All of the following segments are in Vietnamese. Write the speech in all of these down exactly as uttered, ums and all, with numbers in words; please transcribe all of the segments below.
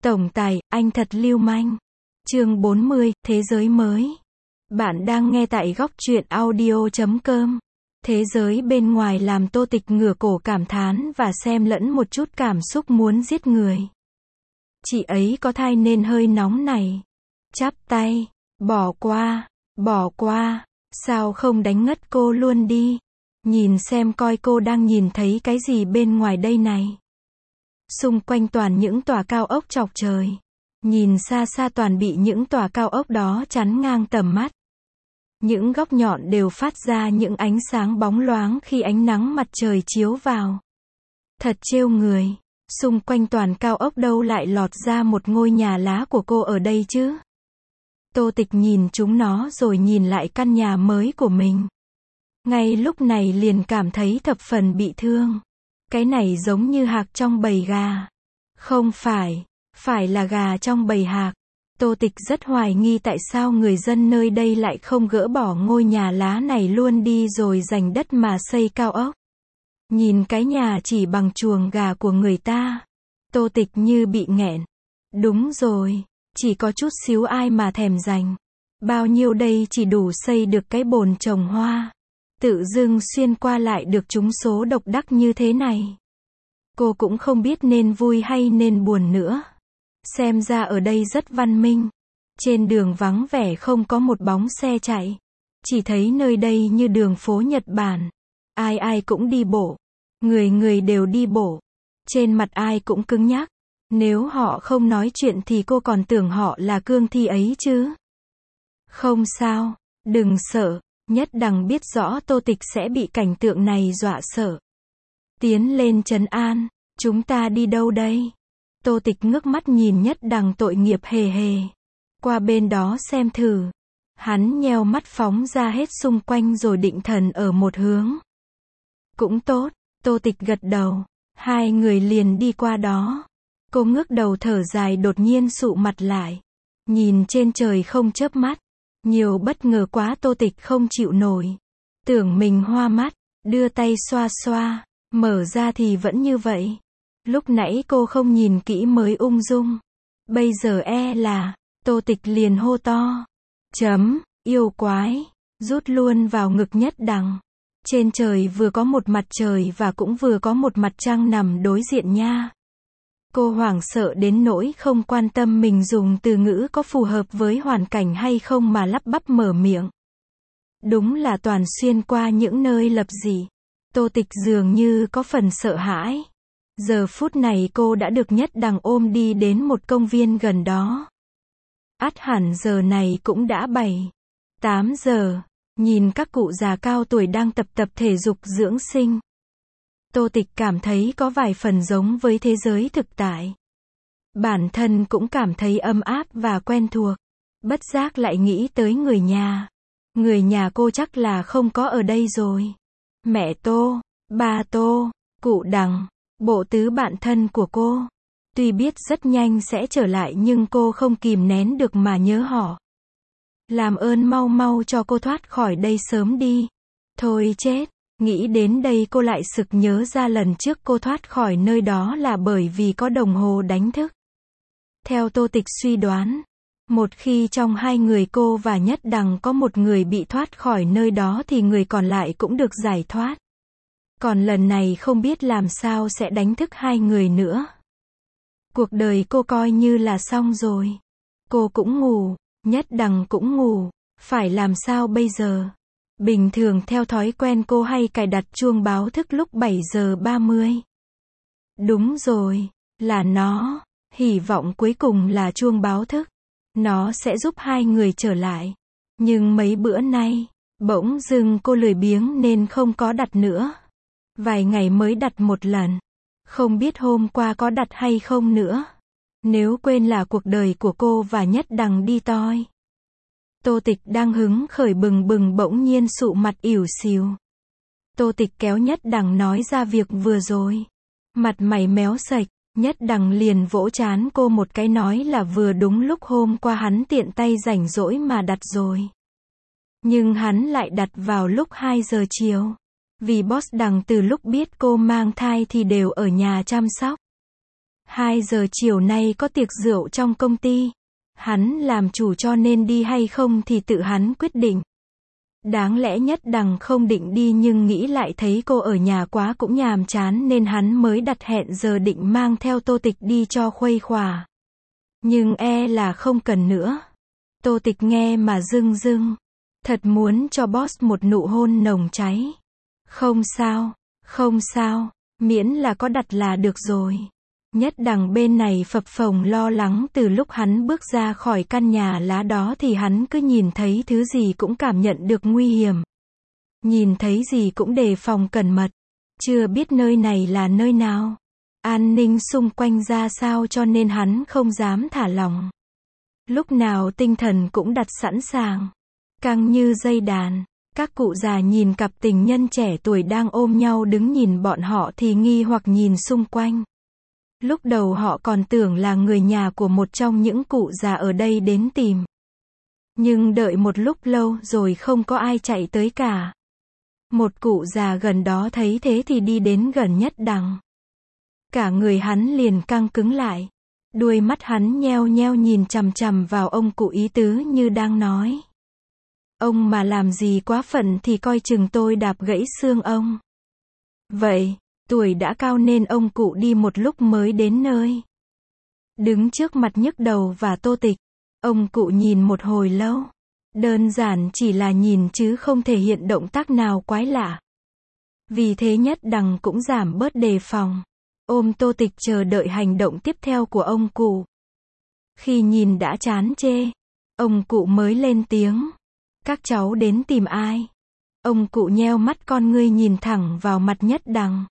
Tổng tài, anh thật lưu manh. Chương bốn mươi, Thế giới mới. Bạn đang nghe tại góc truyện audio chấm com. Thế giới bên ngoài làm Tô Tịch ngửa cổ cảm thán và xem lẫn một chút cảm xúc muốn giết người. Chị ấy có thai nên hơi nóng này. Chắp tay, bỏ qua, bỏ qua, sao không đánh ngất cô luôn đi. Nhìn xem coi cô đang nhìn thấy cái gì bên ngoài đây này. Xung quanh toàn những tòa cao ốc chọc trời. Nhìn xa xa toàn bị những tòa cao ốc đó chắn ngang tầm mắt. Những góc nhọn đều phát ra những ánh sáng bóng loáng khi ánh nắng mặt trời chiếu vào. Thật trêu người. Xung quanh toàn cao ốc đâu lại lọt ra một ngôi nhà lá của cô ở đây chứ? Tô Tịch nhìn chúng nó rồi nhìn lại căn nhà mới của mình. Ngay lúc này liền cảm thấy thập phần bị thương. Cái này giống như hạc trong bầy gà. Không phải, phải là gà trong bầy hạc. Tô Tịch rất hoài nghi tại sao người dân nơi đây lại không gỡ bỏ ngôi nhà lá này luôn đi rồi dành đất mà xây cao ốc. Nhìn cái nhà chỉ bằng chuồng gà của người ta. Tô Tịch như bị nghẹn. Đúng rồi, chỉ có chút xíu ai mà thèm dành. Bao nhiêu đây chỉ đủ xây được cái bồn trồng hoa. Tự dưng xuyên qua lại được trúng số độc đắc như thế này. Cô cũng không biết nên vui hay nên buồn nữa. Xem ra ở đây rất văn minh. Trên đường vắng vẻ không có một bóng xe chạy. Chỉ thấy nơi đây như đường phố Nhật Bản. Ai ai cũng đi bộ. Người người đều đi bộ. Trên mặt ai cũng cứng nhắc. Nếu họ không nói chuyện thì cô còn tưởng họ là cương thi ấy chứ. Không sao, đừng sợ. Nhất Đằng biết rõ Tô Tịch sẽ bị cảnh tượng này dọa sợ. Tiến lên trấn an. Chúng ta đi đâu đây? Tô Tịch ngước mắt nhìn Nhất Đằng tội nghiệp hề hề. Qua bên đó xem thử. Hắn nheo mắt phóng ra hết xung quanh rồi định thần ở một hướng. Cũng tốt, Tô Tịch gật đầu. Hai người liền đi qua đó. Cô ngước đầu thở dài đột nhiên sụ mặt lại. Nhìn trên trời không chớp mắt. Nhiều bất ngờ quá Tô Tịch không chịu nổi. Tưởng mình hoa mắt, đưa tay xoa xoa, mở ra thì vẫn như vậy. Lúc nãy cô không nhìn kỹ mới ung dung. Bây giờ e là, Tô Tịch liền hô to. Chấm, yêu quái, rút luôn vào ngực Nhất Đằng. Trên trời vừa có một mặt trời và cũng vừa có một mặt trăng nằm đối diện nha. Cô hoảng sợ đến nỗi không quan tâm mình dùng từ ngữ có phù hợp với hoàn cảnh hay không mà lắp bắp mở miệng. Đúng là toàn xuyên qua những nơi lập dị. Tô Tịch dường như có phần sợ hãi. Giờ phút này cô đã được Nhất Đằng ôm đi đến một công viên gần đó. Ắt hẳn giờ này cũng đã bảy, tám giờ. Nhìn các cụ già cao tuổi đang tập tập thể dục dưỡng sinh. Tô Tịch cảm thấy có vài phần giống với thế giới thực tại. Bản thân cũng cảm thấy ấm áp và quen thuộc. Bất giác lại nghĩ tới người nhà. Người nhà cô chắc là không có ở đây rồi. Mẹ Tô, ba Tô, cụ Đằng, bộ tứ bạn thân của cô. Tuy biết rất nhanh sẽ trở lại nhưng cô không kìm nén được mà nhớ họ. Làm ơn mau mau cho cô thoát khỏi đây sớm đi. Thôi chết. Nghĩ đến đây cô lại sực nhớ ra lần trước cô thoát khỏi nơi đó là bởi vì có đồng hồ đánh thức. Theo Tô Tịch suy đoán, một khi trong hai người cô và Nhất Đằng có một người bị thoát khỏi nơi đó thì người còn lại cũng được giải thoát. Còn lần này không biết làm sao sẽ đánh thức hai người nữa. Cuộc đời cô coi như là xong rồi. Cô cũng ngủ, Nhất Đằng cũng ngủ, phải làm sao bây giờ? Bình thường theo thói quen cô hay cài đặt chuông báo thức lúc bảy giờ ba mươi. Đúng rồi, là nó. Hy vọng cuối cùng là chuông báo thức. Nó sẽ giúp hai người trở lại. Nhưng mấy bữa nay, bỗng dưng cô lười biếng nên không có đặt nữa. Vài ngày mới đặt một lần. Không biết hôm qua có đặt hay không nữa. Nếu quên là cuộc đời của cô và Nhất Đằng đi toi. Tô Tịch đang hứng khởi bừng bừng bỗng nhiên sụ mặt ỉu xìu. Tô Tịch kéo Nhất Đằng nói ra việc vừa rồi. Mặt mày méo sạch, Nhất Đằng liền vỗ trán cô một cái nói là vừa đúng lúc hôm qua hắn tiện tay rảnh rỗi mà đặt rồi. Nhưng hắn lại đặt vào lúc hai giờ chiều. Vì boss Đằng từ lúc biết cô mang thai thì đều ở nhà chăm sóc. Hai giờ chiều nay có tiệc rượu trong công ty. Hắn làm chủ cho nên đi hay không thì tự hắn quyết định. Đáng lẽ Nhất Đằng không định đi nhưng nghĩ lại thấy cô ở nhà quá cũng nhàm chán nên hắn mới đặt hẹn giờ định mang theo Tô Tịch đi cho khuây khỏa. Nhưng e là không cần nữa. Tô Tịch nghe mà rưng rưng. Thật muốn cho boss một nụ hôn nồng cháy. Không sao, không sao, miễn là có đặt là được rồi. Nhất Đằng bên này phập phồng lo lắng từ lúc hắn bước ra khỏi căn nhà lá đó thì hắn cứ nhìn thấy thứ gì cũng cảm nhận được nguy hiểm. Nhìn thấy gì cũng đề phòng cẩn mật. Chưa biết nơi này là nơi nào. An ninh xung quanh ra sao cho nên hắn không dám thả lỏng. Lúc nào tinh thần cũng đặt sẵn sàng. Căng như dây đàn. Các cụ già nhìn cặp tình nhân trẻ tuổi đang ôm nhau đứng nhìn bọn họ thì nghi hoặc nhìn xung quanh. Lúc đầu họ còn tưởng là người nhà của một trong những cụ già ở đây đến tìm. Nhưng đợi một lúc lâu rồi không có ai chạy tới cả. Một cụ già gần đó thấy thế thì đi đến gần Nhất Đằng. Cả người hắn liền căng cứng lại. Đuôi mắt hắn nheo nheo nhìn chằm chằm vào ông cụ ý tứ như đang nói. Ông mà làm gì quá phận thì coi chừng tôi đạp gãy xương ông. Vậy, tuổi đã cao nên ông cụ đi một lúc mới đến nơi. Đứng trước mặt nhức đầu và Tô Tịch. Ông cụ nhìn một hồi lâu. Đơn giản chỉ là nhìn chứ không thể hiện động tác nào quái lạ. Vì thế Nhất Đằng cũng giảm bớt đề phòng. Ôm Tô Tịch chờ đợi hành động tiếp theo của ông cụ. Khi nhìn đã chán chê, ông cụ mới lên tiếng. Các cháu đến tìm ai? Ông cụ nheo mắt con ngươi nhìn thẳng vào mặt Nhất Đằng.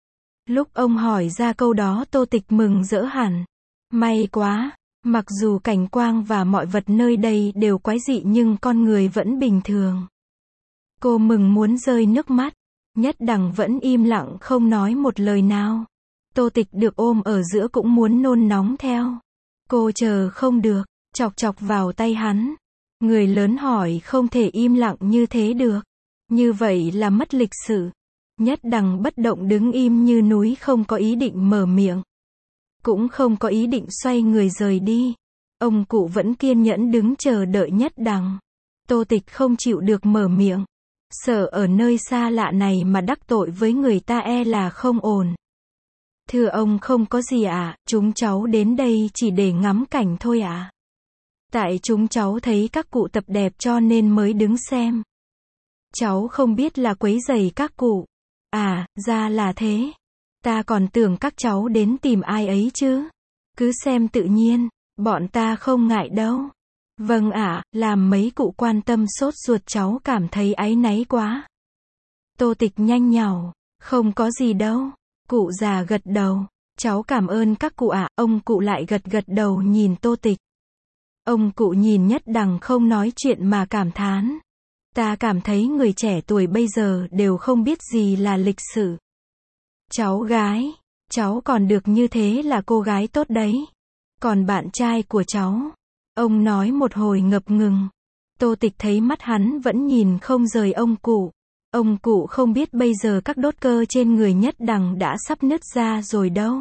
Lúc ông hỏi ra câu đó Tô Tịch mừng rỡ hẳn. May quá, mặc dù cảnh quang và mọi vật nơi đây đều quái dị nhưng con người vẫn bình thường. Cô mừng muốn rơi nước mắt. Nhất Đằng vẫn im lặng không nói một lời nào. Tô Tịch được ôm ở giữa cũng muốn nôn nóng theo. Cô chờ không được, chọc chọc vào tay hắn. Người lớn hỏi không thể im lặng như thế được. Như vậy là mất lịch sự. Nhất Đằng bất động đứng im như núi không có ý định mở miệng. Cũng không có ý định xoay người rời đi. Ông cụ vẫn kiên nhẫn đứng chờ đợi Nhất Đằng. Tô Tịch không chịu được mở miệng. Sợ ở nơi xa lạ này mà đắc tội với người ta e là không ổn. Thưa ông không có gì ạ, à, chúng cháu đến đây chỉ để ngắm cảnh thôi ạ. À. Tại chúng cháu thấy các cụ tập đẹp cho nên mới đứng xem. Cháu không biết là quấy rầy các cụ. À, ra là thế. Ta còn tưởng các cháu đến tìm ai ấy chứ. Cứ xem tự nhiên, bọn ta không ngại đâu. Vâng ạ, à, làm mấy cụ quan tâm sốt ruột cháu cảm thấy áy náy quá. Tô Tịch nhanh nhảu, không có gì đâu. Cụ già gật đầu. Cháu cảm ơn các cụ ạ. À. Ông cụ lại gật gật đầu nhìn Tô Tịch. Ông cụ nhìn Nhất Đằng không nói chuyện mà cảm thán. Ta cảm thấy người trẻ tuổi bây giờ đều không biết gì là lịch sự. Cháu gái, cháu còn được như thế là cô gái tốt đấy. Còn bạn trai của cháu, ông nói một hồi ngập ngừng. Tô Tịch thấy mắt hắn vẫn nhìn không rời ông cụ. Ông cụ không biết bây giờ các đốt cơ trên người Nhất Đằng đã sắp nứt ra rồi đâu.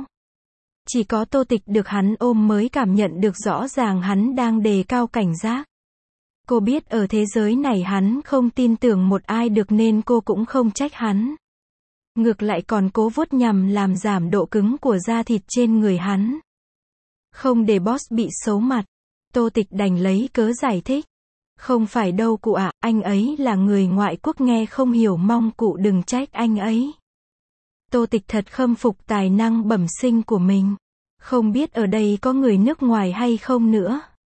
Chỉ có Tô Tịch được hắn ôm mới cảm nhận được rõ ràng hắn đang đề cao cảnh giác. Cô biết ở thế giới này hắn không tin tưởng một ai được nên cô cũng không trách hắn. Ngược lại còn cố vuốt nhằm làm giảm độ cứng của da thịt trên người hắn. Không để boss bị xấu mặt. Tô Tịch đành lấy cớ giải thích. Không phải đâu cụ ạ, à, anh ấy là người ngoại quốc nghe không hiểu mong cụ đừng trách anh ấy. Tô Tịch thật khâm phục tài năng bẩm sinh của mình. Không biết ở đây có người nước ngoài hay không nữa.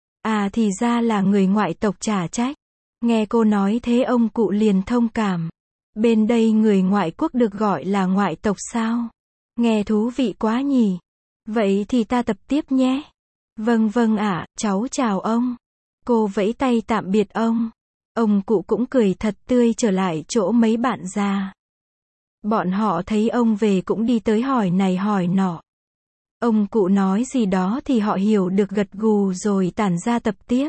À thì ra là người ngoại tộc chả trách. Nghe cô nói thế ông cụ liền thông cảm. Bên đây người ngoại quốc được gọi là ngoại tộc sao? Nghe thú vị quá nhỉ. Vậy thì ta tập tiếp nhé. Vâng vâng ạ, à, cháu chào ông. Cô vẫy tay tạm biệt ông. Ông cụ cũng cười thật tươi trở lại chỗ mấy bạn già. Bọn họ thấy ông về cũng đi tới hỏi này hỏi nọ. Ông cụ nói gì đó thì họ hiểu được gật gù rồi tản ra tập tiếp.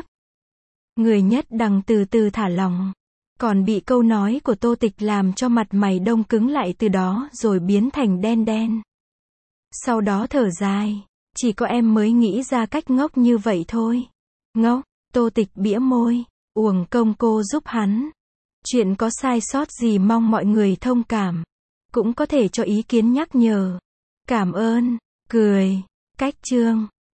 Người Nhất Đằng từ từ thả lòng. Còn bị câu nói của Tô Tịch làm cho mặt mày đông cứng lại từ đó rồi biến thành đen đen. Sau đó thở dài. Chỉ có em mới nghĩ ra cách ngốc như vậy thôi. Ngốc, Tô Tịch bĩa môi, uổng công cô giúp hắn. Chuyện có sai sót gì mong mọi người thông cảm. Cũng có thể cho ý kiến nhắc nhở. Cảm ơn, cười, cách chương.